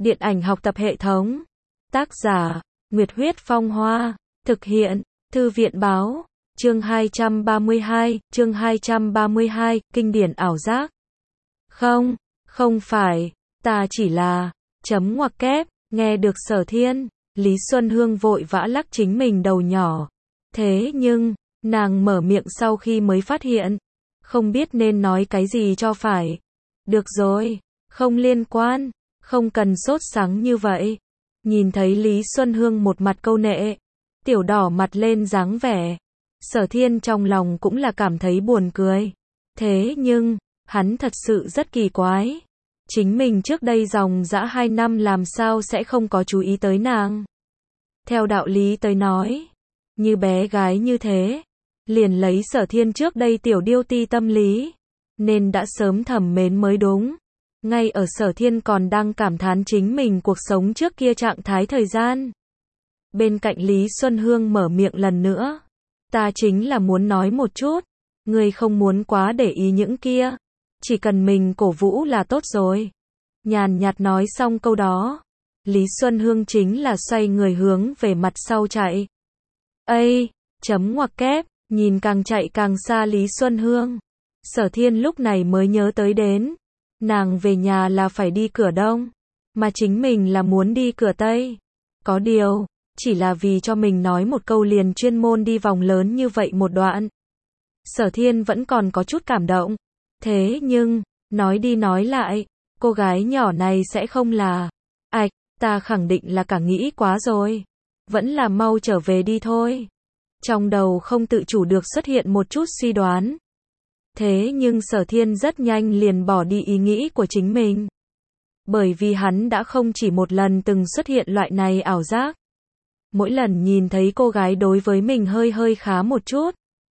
Điện ảnh học tập hệ thống. Tác giả, Nguyệt Huyết Phong Hoa. Thực hiện, Thư viện Báo. Chương 232, kinh điển ảo giác. Không, không phải, ta chỉ là, chấm ngoặc kép, nghe được Sở Thiên, Lý Xuân Hương vội vã lắc chính mình đầu nhỏ. Thế nhưng, nàng mở miệng sau khi mới phát hiện, không biết nên nói cái gì cho phải. Được rồi, không liên quan, không cần sốt sắng như vậy. Nhìn thấy Lý Xuân Hương một mặt câu nệ, tiểu đỏ mặt lên dáng vẻ. Sở Thiên trong lòng cũng là cảm thấy buồn cười. Thế nhưng, hắn thật sự rất kỳ quái. Chính mình trước đây dòng dã 2 năm làm sao sẽ không có chú ý tới nàng. Theo đạo lý tới nói, như bé gái như thế, liền lấy Sở Thiên trước đây tiểu điêu ti tâm lý, nên đã sớm thầm mến mới đúng. Ngay ở Sở Thiên còn đang cảm thán chính mình cuộc sống trước kia trạng thái thời gian. Bên cạnh Lý Xuân Hương mở miệng lần nữa. Ta chính là muốn nói một chút, ngươi không muốn quá để ý những kia, chỉ cần mình cổ vũ là tốt rồi. Nhàn nhạt nói xong câu đó, Lý Xuân Hương chính là xoay người hướng về mặt sau chạy. Ây, chấm ngoặc kép, nhìn càng chạy càng xa Lý Xuân Hương. Sở Thiên lúc này mới nhớ tới đến, nàng về nhà là phải đi cửa đông, mà chính mình là muốn đi cửa tây. Có điều, chỉ là vì cho mình nói một câu liền chuyên môn đi vòng lớn như vậy một đoạn. Sở Thiên vẫn còn có chút cảm động. Thế nhưng, nói đi nói lại, cô gái nhỏ này sẽ không là... Ảch, ta khẳng định là cả nghĩ quá rồi. Vẫn là mau trở về đi thôi. Trong đầu không tự chủ được xuất hiện một chút suy đoán. Thế nhưng Sở Thiên rất nhanh liền bỏ đi ý nghĩ của chính mình. Bởi vì hắn đã không chỉ một lần từng xuất hiện loại này ảo giác. Mỗi lần nhìn thấy cô gái đối với mình hơi khá một chút,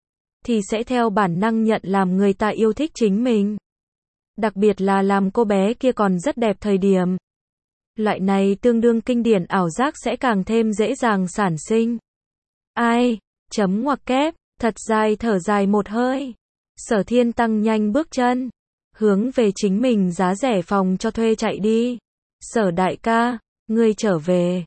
thì sẽ theo bản năng nhận làm người ta yêu thích chính mình. Đặc biệt là làm cô bé kia còn rất đẹp thời điểm. Loại này tương đương kinh điển ảo giác sẽ càng thêm dễ dàng sản sinh. Ai, chấm ngoặc kép, thật dài thở dài một hơi. Sở Thiên tăng nhanh bước chân, hướng về chính mình giá rẻ phòng cho thuê chạy đi. Sở đại ca, ngươi trở về.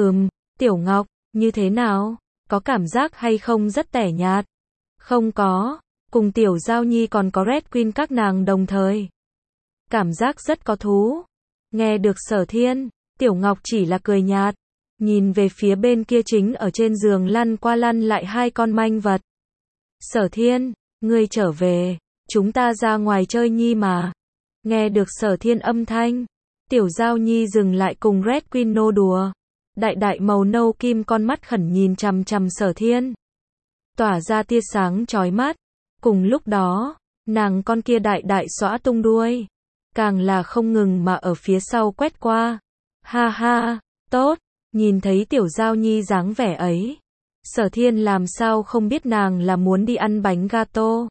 Tiểu Ngọc, như thế nào? Có cảm giác hay không rất tẻ nhạt? Không có, cùng Tiểu Giao Nhi còn có Red Queen các nàng đồng thời. Cảm giác rất có thú. Nghe được Sở Thiên, Tiểu Ngọc chỉ là cười nhạt, nhìn về phía bên kia chính ở trên giường lăn qua lăn lại hai con manh vật. Sở Thiên, ngươi trở về, chúng ta ra ngoài chơi nhi mà. Nghe được Sở Thiên âm thanh, Tiểu Giao Nhi dừng lại cùng Red Queen nô đùa. Đại màu nâu kim con mắt khẩn nhìn chằm chằm Sở Thiên, tỏa ra tia sáng chói mắt. Cùng lúc đó, nàng con kia đại xõa tung đuôi, càng là không ngừng mà ở phía sau quét qua. Ha ha, tốt, nhìn thấy Tiểu Giao Nhi dáng vẻ ấy, Sở Thiên làm sao không biết nàng là muốn đi ăn bánh gato.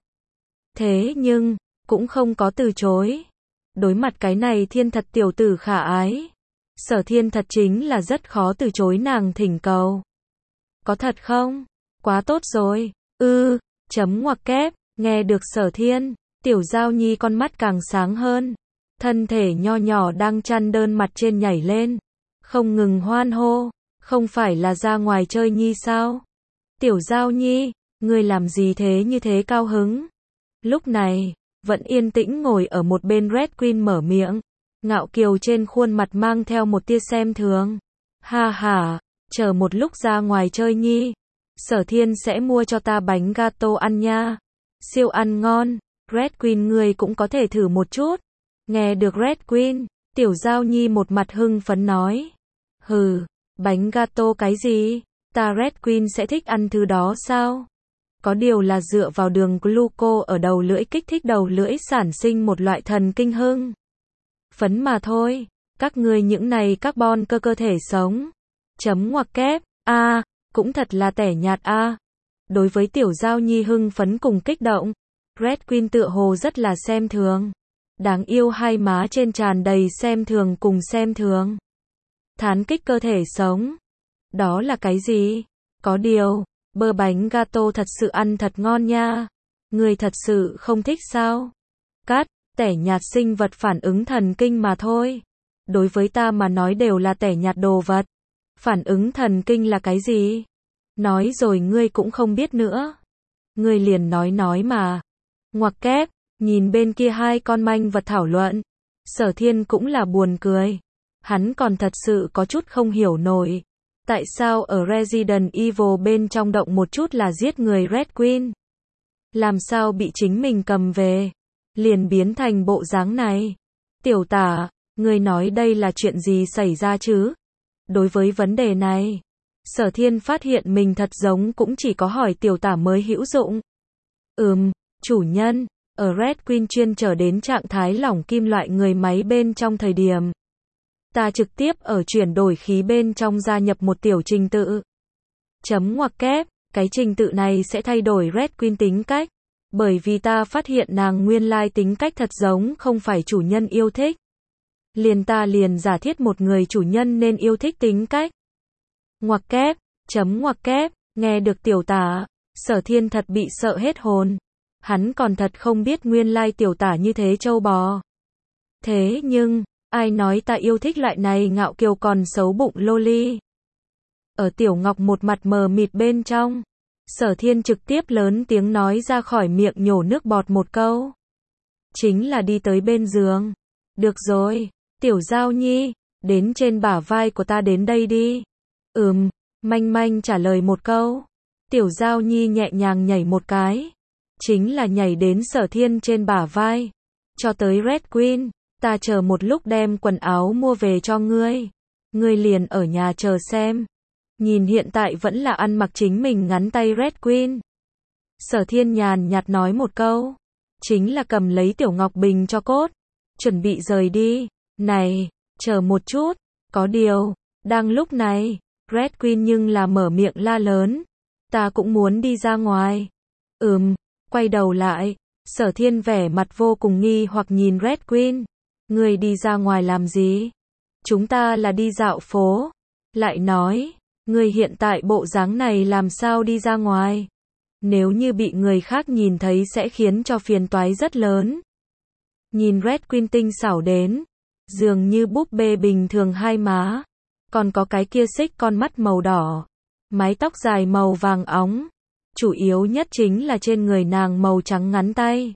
Thế nhưng, cũng không có từ chối. Đối mặt cái này thiên thật tiểu tử khả ái, Sở Thiên thật chính là rất khó từ chối nàng thỉnh cầu. Có thật không? Quá tốt rồi. Chấm ngoặc kép, nghe được Sở Thiên, Tiểu Giao Nhi con mắt càng sáng hơn. Thân thể nho nhỏ đang chăn đơn mặt trên nhảy lên, không ngừng hoan hô, không phải là ra ngoài chơi nhi sao? Tiểu Giao Nhi, ngươi làm gì thế như thế cao hứng? Lúc này, vẫn yên tĩnh ngồi ở một bên Red Queen mở miệng. Ngạo kiều trên khuôn mặt mang theo một tia xem thường. Ha ha, chờ một lúc ra ngoài chơi nhi, Sở Thiên sẽ mua cho ta bánh gato ăn nha. Siêu ăn ngon, Red Queen ngươi cũng có thể thử một chút. Nghe được Red Queen, Tiểu Giao Nhi một mặt hưng phấn nói. Hừ, bánh gato cái gì? Ta Red Queen sẽ thích ăn thứ đó sao? Có điều là dựa vào đường gluco ở đầu lưỡi kích thích đầu lưỡi sản sinh một loại thần kinh hưng phấn mà thôi. Các ngươi những này carbon cơ thể sống. Chấm ngoặc kép, cũng thật là tẻ nhạt Đối với Tiểu Giao Nhi hưng phấn cùng kích động, Red Queen tựa hồ rất là xem thường. Đáng yêu hai má trên tràn đầy xem thường cùng xem thường. Thán kích cơ thể sống. Đó là cái gì? Có điều, bơ bánh gato thật sự ăn thật ngon nha. Người thật sự không thích sao? Cắt, tẻ nhạt sinh vật phản ứng thần kinh mà thôi. đối với ta mà nói đều là tẻ nhạt đồ vật. Phản ứng thần kinh là cái gì? Nói rồi ngươi cũng không biết nữa. Ngươi liền nói mà. Ngoặc kép, nhìn bên kia hai con manh vật thảo luận. Sở Thiên cũng là buồn cười. Hắn còn thật sự có chút không hiểu nổi. Tại sao ở Resident Evil bên trong động một chút là giết người Red Queen? Làm sao bị chính mình cầm về? Liền biến thành bộ dáng này. Tiểu tả, ngươi nói đây là chuyện gì xảy ra chứ? Đối với vấn đề này, Sở Thiên phát hiện mình thật giống cũng chỉ có hỏi tiểu tả mới hữu dụng. Chủ nhân, ở Red Queen chuyên trở đến trạng thái lỏng kim loại người máy bên trong thời điểm. Ta trực tiếp ở chuyển đổi khí bên trong gia nhập một tiểu trình tự. Ngoặc kép, cái trình tự này sẽ thay đổi Red Queen tính cách. Bởi vì ta phát hiện nàng nguyên lai tính cách thật giống không phải chủ nhân yêu thích. Ta liền giả thiết một người chủ nhân nên yêu thích tính cách. Ngoặc kép, ngoặc kép, nghe được tiểu tả, Sở Thiên thật bị sợ hết hồn. Hắn còn thật không biết nguyên lai tiểu tả như thế trâu bò. Thế nhưng, ai nói ta yêu thích loại này ngạo kiều còn xấu bụng loli. Ở Tiểu Ngọc một mặt mờ mịt bên trong, Sở Thiên trực tiếp lớn tiếng nói ra khỏi miệng nhổ nước bọt một câu. Chính là đi tới bên giường. Được rồi, Tiểu Giao Nhi, đến trên bả vai của ta đến đây đi. Manh manh trả lời một câu. Tiểu Giao Nhi nhẹ nhàng nhảy một cái. Chính là nhảy đến Sở Thiên trên bả vai. Cho tới Red Queen, ta chờ một lúc đem quần áo mua về cho ngươi. Ngươi liền ở nhà chờ xem. Nhìn hiện tại vẫn là ăn mặc chính mình ngắn tay Red Queen. Sở Thiên nhàn nhạt nói một câu. Chính là cầm lấy Tiểu Ngọc bình cho cốt. Chuẩn bị rời đi. Này, chờ một chút. Có điều, đang lúc này, Red Queen nhưng là mở miệng la lớn. Ta cũng muốn đi ra ngoài. Quay đầu lại. Sở Thiên vẻ mặt vô cùng nghi hoặc nhìn Red Queen. Ngươi đi ra ngoài làm gì? Chúng ta là đi dạo phố. Lại nói, ngươi hiện tại bộ dáng này làm sao đi ra ngoài? Nếu như bị người khác nhìn thấy sẽ khiến cho phiền toái rất lớn. Nhìn Red Queen tinh xảo đến, dường như búp bê bình thường hai má, còn có cái kia xích con mắt màu đỏ, mái tóc dài màu vàng óng, chủ yếu nhất chính là trên người nàng màu trắng ngắn tay.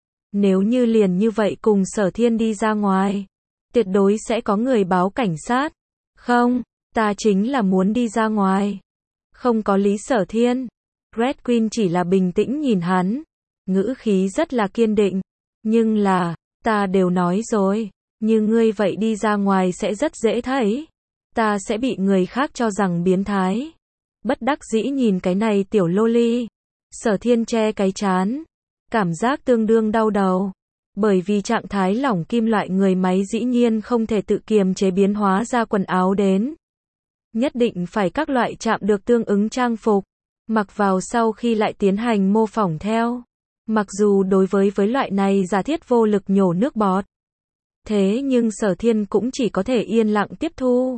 Nếu như liền như vậy cùng Sở Thiên đi ra ngoài, tuyệt đối sẽ có người báo cảnh sát. Không, ta chính là muốn đi ra ngoài. Không có lý. Sở Thiên. Red Queen chỉ là bình tĩnh nhìn hắn, ngữ khí rất là kiên định. Nhưng là, ta đều nói rồi, như ngươi vậy đi ra ngoài sẽ rất dễ thấy. Ta sẽ bị người khác cho rằng biến thái. Bất đắc dĩ nhìn cái này tiểu loli. Sở Thiên che cái trán. Cảm giác tương đương đau đầu. Bởi vì trạng thái lỏng kim loại người máy dĩ nhiên không thể tự kiềm chế biến hóa ra quần áo đến. Nhất định phải các loại chạm được tương ứng trang phục. Mặc vào sau khi lại tiến hành mô phỏng theo. Mặc dù đối với loại này giả thiết vô lực nhổ nước bọt. Thế nhưng Sở Thiên cũng chỉ có thể yên lặng tiếp thu.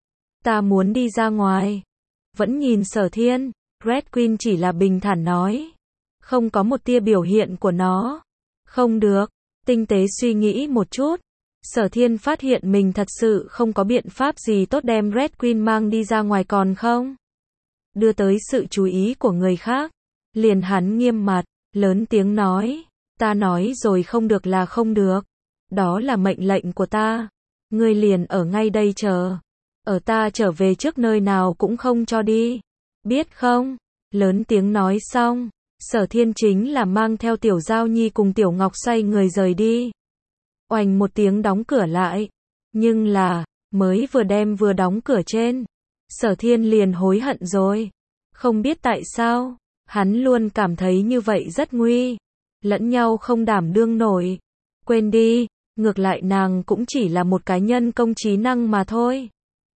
Ta muốn đi ra ngoài. Vẫn nhìn Sở Thiên, Red Queen chỉ là bình thản nói. Không có một tia biểu hiện của nó. Không được, tinh tế suy nghĩ một chút. Sở Thiên phát hiện mình thật sự không có biện pháp gì tốt đem Red Queen mang đi ra ngoài còn không. Đưa tới sự chú ý của người khác. Liền hắn nghiêm mặt, lớn tiếng nói. Ta nói rồi không được là không được. Đó là mệnh lệnh của ta. Ngươi liền ở ngay đây chờ. Ở ta trở về trước nơi nào cũng không cho đi. Biết không? Lớn tiếng nói xong. Sở Thiên chính là mang theo Tiểu Giao Nhi cùng Tiểu Ngọc xoay người rời đi. Oành một tiếng đóng cửa lại. Nhưng là, mới vừa đóng cửa trên. Sở Thiên liền hối hận rồi. Không biết tại sao, hắn luôn cảm thấy như vậy rất nguy. Lẫn nhau không đảm đương nổi. Quên đi, ngược lại nàng cũng chỉ là một cái nhân công trí năng mà thôi.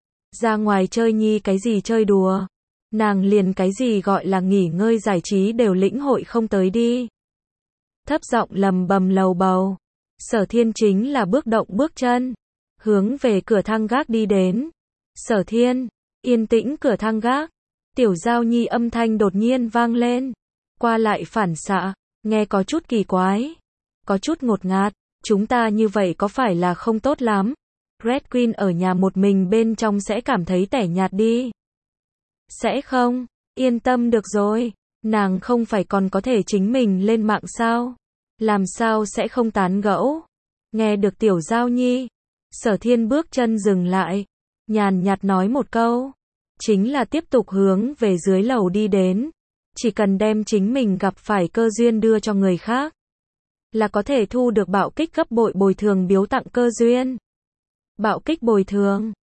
Ra ngoài chơi nhi cái gì chơi đùa. Nàng liền cái gì gọi là nghỉ ngơi giải trí đều lĩnh hội không tới đi. Thấp giọng lầm bầm lầu bầu. Sở Thiên chính là bước động bước chân. Hướng về cửa thang gác đi đến. Sở Thiên, yên tĩnh cửa thang gác. Tiểu Giao Nhi âm thanh đột nhiên vang lên. Qua lại phản xạ, nghe có chút kỳ quái. Có chút ngột ngạt, chúng ta như vậy có phải là không tốt lắm? Red Queen ở nhà một mình bên trong sẽ cảm thấy tẻ nhạt đi. Sẽ không, yên tâm được rồi, nàng không phải còn có thể chính mình lên mạng sao? Làm sao sẽ không tán gẫu? Nghe được Tiểu Giao Nhi, Sở Thiên bước chân dừng lại, nhàn nhạt nói một câu, chính là tiếp tục hướng về dưới lầu đi đến, chỉ cần đem chính mình gặp phải cơ duyên đưa cho người khác, là có thể thu được bạo kích gấp bội bồi thường biếu tặng cơ duyên. Bạo kích bồi thường,